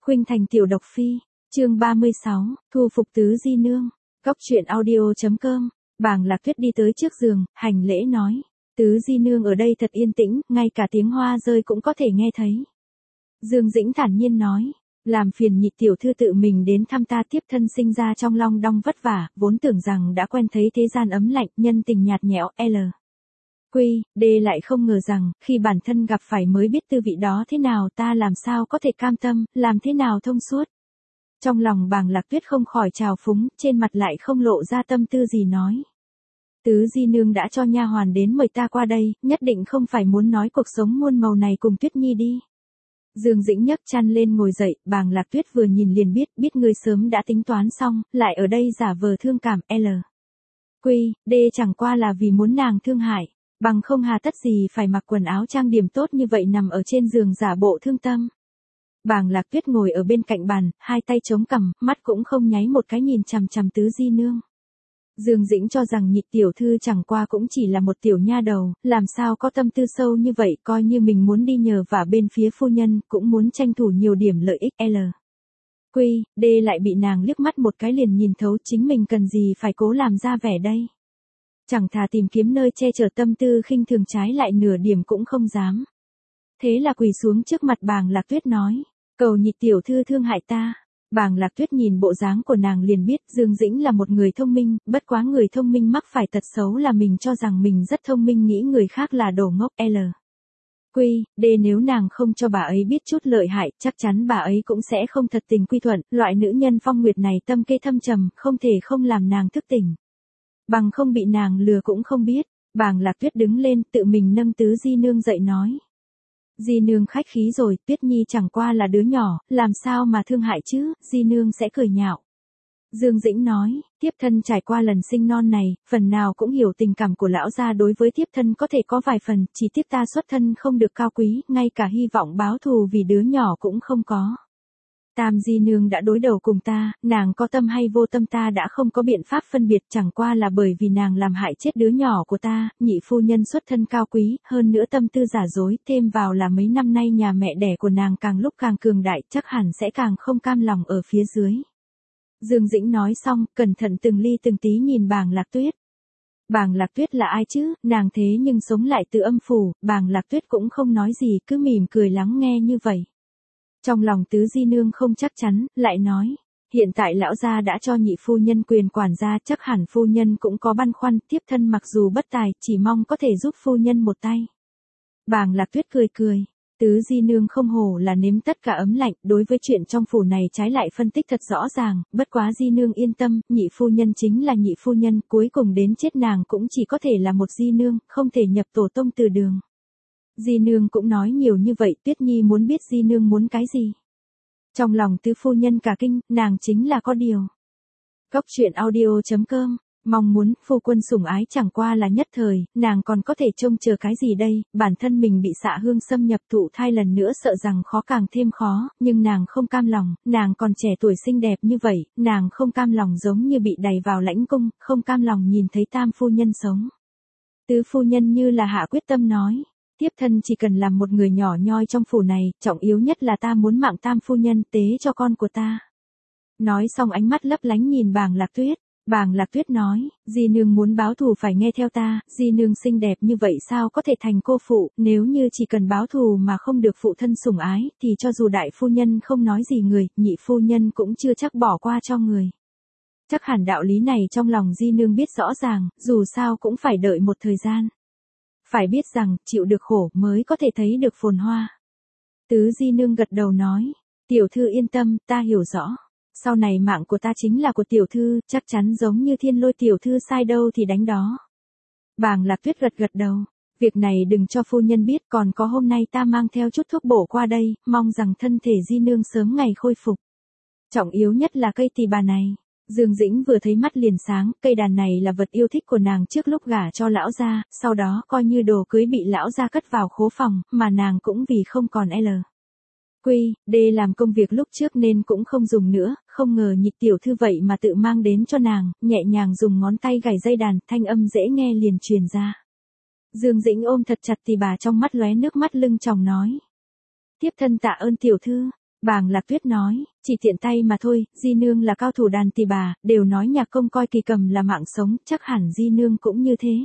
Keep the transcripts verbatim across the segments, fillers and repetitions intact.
Khuynh Thành tiểu độc phi, chương ba mươi sáu, thu phục tứ di nương. Góc truyện audio.com. Bàng Lạc Tuyết đi tới trước giường, hành lễ nói, tứ di nương ở đây thật yên tĩnh, ngay cả tiếng hoa rơi cũng có thể nghe thấy. Dương Dĩnh thản nhiên nói, làm phiền nhị tiểu thư tự mình đến thăm ta, tiếp thân sinh ra trong long đong vất vả, vốn tưởng rằng đã quen thấy thế gian ấm lạnh, nhân tình nhạt nhẽo, L. Quy, D lại không ngờ rằng, khi bản thân gặp phải mới biết tư vị đó thế nào, ta làm sao có thể cam tâm, làm thế nào thông suốt. Trong lòng Bàng Lạc Tuyết không khỏi trào phúng, trên mặt lại không lộ ra tâm tư gì nói. Tứ di nương đã cho nha hoàn đến mời ta qua đây, nhất định không phải muốn nói cuộc sống muôn màu này cùng Tuyết Nhi đi. Dương Dĩnh nhấc chăn lên ngồi dậy, Bàng Lạc Tuyết vừa nhìn liền biết, biết ngươi sớm đã tính toán xong, lại ở đây giả vờ thương cảm, L. Quy, D chẳng qua là vì muốn nàng thương hại, bằng không hà tất gì phải mặc quần áo trang điểm tốt như vậy nằm ở trên giường giả bộ thương tâm. Bàng Lạc Tuyết ngồi ở bên cạnh bàn, hai tay chống cằm, mắt cũng không nháy một cái nhìn chằm chằm tứ di nương. Dương Dĩnh cho rằng nhị tiểu thư chẳng qua cũng chỉ là một tiểu nha đầu, làm sao có tâm tư sâu như vậy, coi như mình muốn đi nhờ vả bên phía phu nhân, cũng muốn tranh thủ nhiều điểm lợi ích. L. Quy, D lại bị nàng liếc mắt một cái liền nhìn thấu, chính mình cần gì phải cố làm ra vẻ đây. Chẳng thà tìm kiếm nơi che chở tâm tư khinh thường, trái lại nửa điểm cũng không dám. Thế là quỳ xuống trước mặt Bàng Lạc Tuyết nói, cầu nhị tiểu thư thương hại ta. Bàng Lạc Tuyết nhìn bộ dáng của nàng liền biết Dương Dĩnh là một người thông minh, bất quá người thông minh mắc phải tật xấu là mình cho rằng mình rất thông minh, nghĩ người khác là đồ ngốc. L. Quy, D nếu nàng không cho bà ấy biết chút lợi hại, chắc chắn bà ấy cũng sẽ không thật tình quy thuận, loại nữ nhân phong nguyệt này tâm kê thâm trầm, không thể không làm nàng thức tỉnh. Bằng không bị nàng lừa cũng không biết. Bàng Lạc Tuyết đứng lên, tự mình nâng tứ di nương dậy nói. Di nương khách khí rồi, Tuyết Nhi chẳng qua là đứa nhỏ, làm sao mà thương hại chứ, di nương sẽ cười nhạo. Dương Dĩnh nói, tiếp thân trải qua lần sinh non này, phần nào cũng hiểu tình cảm của lão gia đối với tiếp thân có thể có vài phần, chỉ tiếc ta xuất thân không được cao quý, ngay cả hy vọng báo thù vì đứa nhỏ cũng không có. Tam di nương đã đối đầu cùng ta, nàng có tâm hay vô tâm ta đã không có biện pháp phân biệt, chẳng qua là bởi vì nàng làm hại chết đứa nhỏ của ta, nhị phu nhân xuất thân cao quý, hơn nữa tâm tư giả dối, thêm vào là mấy năm nay nhà mẹ đẻ của nàng càng lúc càng cường đại, chắc hẳn sẽ càng không cam lòng ở phía dưới. Dương Dĩnh nói xong, cẩn thận từng ly từng tí nhìn Bàng Lạc Tuyết. Bàng Lạc Tuyết là ai chứ, nàng thế nhưng sống lại từ âm phủ, Bàng Lạc Tuyết cũng không nói gì, cứ mỉm cười lắng nghe như vậy. Trong lòng tứ di nương không chắc chắn, lại nói, hiện tại lão gia đã cho nhị phu nhân quyền quản gia, chắc hẳn phu nhân cũng có băn khoăn, tiếp thân mặc dù bất tài, chỉ mong có thể giúp phu nhân một tay. Bàng Lạc Tuyết cười cười, tứ di nương không hổ là nếm tất cả ấm lạnh, đối với chuyện trong phủ này trái lại phân tích thật rõ ràng, bất quá di nương yên tâm, nhị phu nhân chính là nhị phu nhân, cuối cùng đến chết nàng cũng chỉ có thể là một di nương, không thể nhập tổ tông từ đường. Di nương cũng nói nhiều như vậy, Tuyết Nhi muốn biết di nương muốn cái gì. Trong lòng tứ phu nhân cả kinh, nàng chính là có điều. Góc truyện audio.com, mong muốn, phu quân sủng ái chẳng qua là nhất thời, nàng còn có thể trông chờ cái gì đây, bản thân mình bị xạ hương xâm nhập thụ thai lần nữa sợ rằng khó càng thêm khó, nhưng nàng không cam lòng, nàng còn trẻ tuổi xinh đẹp như vậy, nàng không cam lòng giống như bị đày vào lãnh cung, không cam lòng nhìn thấy tam phu nhân sống. Tứ phu nhân như là hạ quyết tâm nói. Tiếp thân chỉ cần làm một người nhỏ nhoi trong phủ này, trọng yếu nhất là ta muốn mạng tam phu nhân tế cho con của ta. Nói xong ánh mắt lấp lánh nhìn Bàng Lạc Tuyết. Bàng Lạc Tuyết nói, di nương muốn báo thù phải nghe theo ta, di nương xinh đẹp như vậy sao có thể thành cô phụ, nếu như chỉ cần báo thù mà không được phụ thân sủng ái, thì cho dù đại phu nhân không nói gì người, nhị phu nhân cũng chưa chắc bỏ qua cho người. Chắc hẳn đạo lý này trong lòng di nương biết rõ ràng, dù sao cũng phải đợi một thời gian. Phải biết rằng, chịu được khổ mới có thể thấy được phồn hoa. Tứ di nương gật đầu nói, tiểu thư yên tâm, ta hiểu rõ. Sau này mạng của ta chính là của tiểu thư, chắc chắn giống như thiên lôi tiểu thư sai đâu thì đánh đó. Bàng Lạc Tuyết gật gật đầu, việc này đừng cho phu nhân biết, còn có hôm nay ta mang theo chút thuốc bổ qua đây, mong rằng thân thể di nương sớm ngày khôi phục. Trọng yếu nhất là cây tỳ bà này. Dương Dĩnh vừa thấy mắt liền sáng, cây đàn này là vật yêu thích của nàng trước lúc gả cho lão gia, sau đó coi như đồ cưới bị lão gia cất vào khố phòng, mà nàng cũng vì không còn L. Quy, D làm công việc lúc trước nên cũng không dùng nữa, không ngờ nhị tiểu thư vậy mà tự mang đến cho nàng, nhẹ nhàng dùng ngón tay gảy dây đàn, thanh âm dễ nghe liền truyền ra. Dương Dĩnh ôm thật chặt tỳ bà, trong mắt lóe nước mắt lưng tròng nói. Tiếp thân tạ ơn tiểu thư. Bàng Lạc Tuyết nói, chỉ tiện tay mà thôi, Di Nương là cao thủ đàn tỳ bà, đều nói nhạc công coi kỳ cầm là mạng sống, chắc hẳn Di Nương cũng như thế.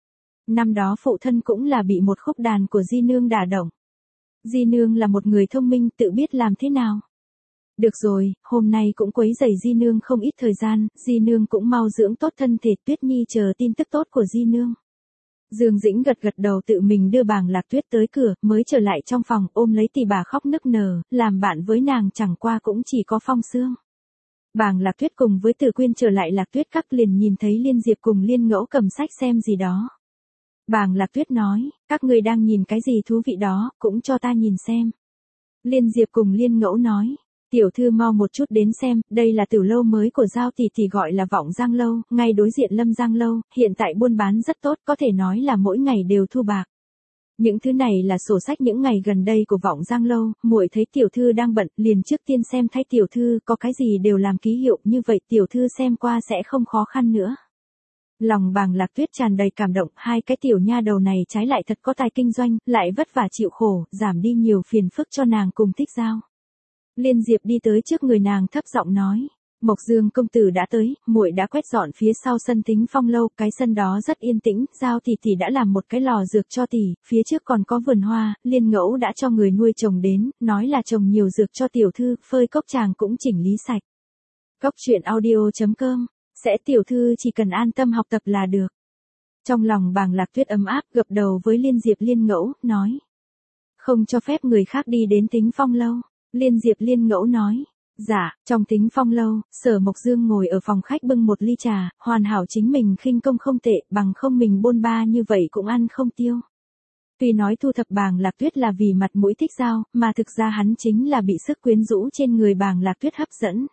Năm đó phụ thân cũng là bị một khúc đàn của Di Nương đả động. Di Nương là một người thông minh tự biết làm thế nào. Được rồi, hôm nay cũng quấy rầy Di Nương không ít thời gian, Di Nương cũng mau dưỡng tốt thân thể, Tuyết Nhi chờ tin tức tốt của Di Nương. Dương Dĩnh gật gật đầu tự mình đưa Bàng Lạc Tuyết tới cửa, mới trở lại trong phòng, ôm lấy tỳ bà khóc nức nở, làm bạn với nàng chẳng qua cũng chỉ có Phong Sương. Bàng Lạc Tuyết cùng với Từ Quyên trở lại Lạc Tuyết Các liền nhìn thấy Liên Diệp cùng Liên Ngẫu cầm sách xem gì đó. Bàng Lạc Tuyết nói, các người đang nhìn cái gì thú vị đó, cũng cho ta nhìn xem. Liên Diệp cùng Liên Ngẫu nói, tiểu thư mau một chút đến xem, đây là tiểu lâu mới của Giao tỷ tỷ gọi là Vọng Giang Lâu, ngay đối diện Lâm Giang Lâu, hiện tại buôn bán rất tốt, có thể nói là mỗi ngày đều thu bạc. Những thứ này là sổ sách những ngày gần đây của Vọng Giang Lâu, muội thấy tiểu thư đang bận, liền trước tiên xem thay tiểu thư, có cái gì đều làm ký hiệu, như vậy tiểu thư xem qua sẽ không khó khăn nữa. Lòng Bàng Lạc Tuyết tràn đầy cảm động, hai cái tiểu nha đầu này trái lại thật có tài kinh doanh, lại vất vả chịu khổ, giảm đi nhiều phiền phức cho nàng cùng Thích Giao. Liên Diệp đi tới trước người nàng thấp giọng nói, Mộc Dương công tử đã tới, muội đã quét dọn phía sau sân Tính Phong lâu, cái sân đó rất yên tĩnh, Giao tỷ tỷ đã làm một cái lò dược cho tỷ, phía trước còn có vườn hoa, Liên Ngẫu đã cho người nuôi trồng đến, nói là trồng nhiều dược cho tiểu thư, phơi cốc tràng cũng chỉnh lý sạch. Cốc truyện audio chấm com, sẽ tiểu thư chỉ cần an tâm học tập là được. Trong lòng Bàng Lạc Tuyết ấm áp, gập đầu với Liên Diệp Liên Ngẫu, nói, không cho phép người khác đi đến Tính Phong lâu. Liên Diệp Liên Ngẫu nói, dạ, trong Tính Phong lâu, Sở Mộc Dương ngồi ở phòng khách bưng một ly trà, hoàn hảo chính mình khinh công không tệ, bằng không mình bôn ba như vậy cũng ăn không tiêu. Tuy nói thu thập Bàng Lạc Tuyết là vì mặt mũi Thích Giao, mà thực ra hắn chính là bị sức quyến rũ trên người Bàng Lạc Tuyết hấp dẫn.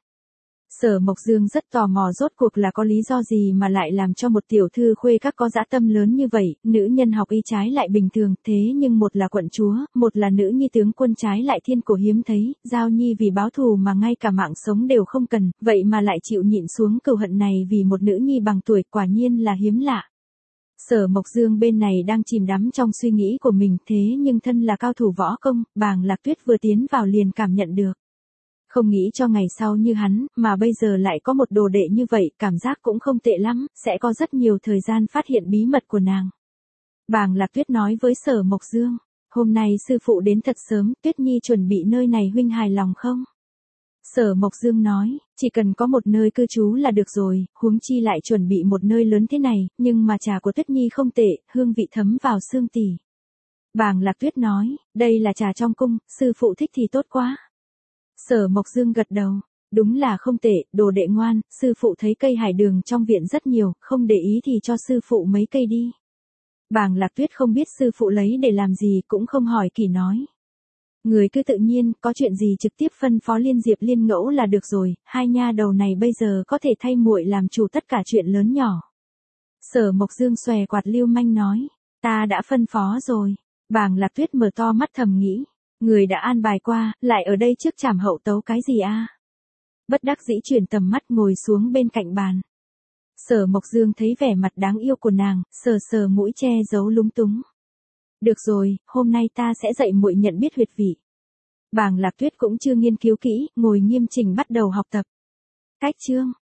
Sở Mộc Dương rất tò mò rốt cuộc là có lý do gì mà lại làm cho một tiểu thư khuê các có dã tâm lớn như vậy, nữ nhân học y trái lại bình thường, thế nhưng một là quận chúa, một là nữ nhi tướng quân trái lại thiên cổ hiếm thấy, Giao Nhi vì báo thù mà ngay cả mạng sống đều không cần, vậy mà lại chịu nhịn xuống cừu hận này vì một nữ nhi bằng tuổi, quả nhiên là hiếm lạ. Sở Mộc Dương bên này đang chìm đắm trong suy nghĩ của mình, thế nhưng thân là cao thủ võ công, Bàng Lạc Tuyết vừa tiến vào liền cảm nhận được. Không nghĩ cho ngày sau như hắn, mà bây giờ lại có một đồ đệ như vậy, cảm giác cũng không tệ lắm, sẽ có rất nhiều thời gian phát hiện bí mật của nàng. Bàng Lạc Tuyết nói với Sở Mộc Dương, hôm nay sư phụ đến thật sớm, Tuyết Nhi chuẩn bị nơi này huynh hài lòng không? Sở Mộc Dương nói, chỉ cần có một nơi cư trú là được rồi, huống chi lại chuẩn bị một nơi lớn thế này, nhưng mà trà của Tuyết Nhi không tệ, hương vị thấm vào xương tỳ. Bàng Lạc Tuyết nói, đây là trà trong cung, sư phụ thích thì tốt quá. Sở Mộc Dương gật đầu, đúng là không tệ, đồ đệ ngoan, sư phụ thấy cây hải đường trong viện rất nhiều, không để ý thì cho sư phụ mấy cây đi. Bàng Lạc Tuyết không biết sư phụ lấy để làm gì, cũng không hỏi kỳ nói. Người cứ tự nhiên, có chuyện gì trực tiếp phân phó Liên Diệp Liên Ngẫu là được rồi, hai nha đầu này bây giờ có thể thay muội làm chủ tất cả chuyện lớn nhỏ. Sở Mộc Dương xòe quạt lưu manh nói, ta đã phân phó rồi. Bàng Lạc Tuyết mở to mắt thầm nghĩ, người đã an bài qua, lại ở đây trước trảm hậu tấu cái gì a? Bất đắc dĩ chuyển tầm mắt ngồi xuống bên cạnh bàn. Sở Mộc Dương thấy vẻ mặt đáng yêu của nàng, sờ sờ mũi che giấu lúng túng. Được rồi, hôm nay ta sẽ dạy muội nhận biết huyệt vị. Bàng Lạc Tuyết cũng chưa nghiên cứu kỹ, ngồi nghiêm chỉnh bắt đầu học tập. Cách chương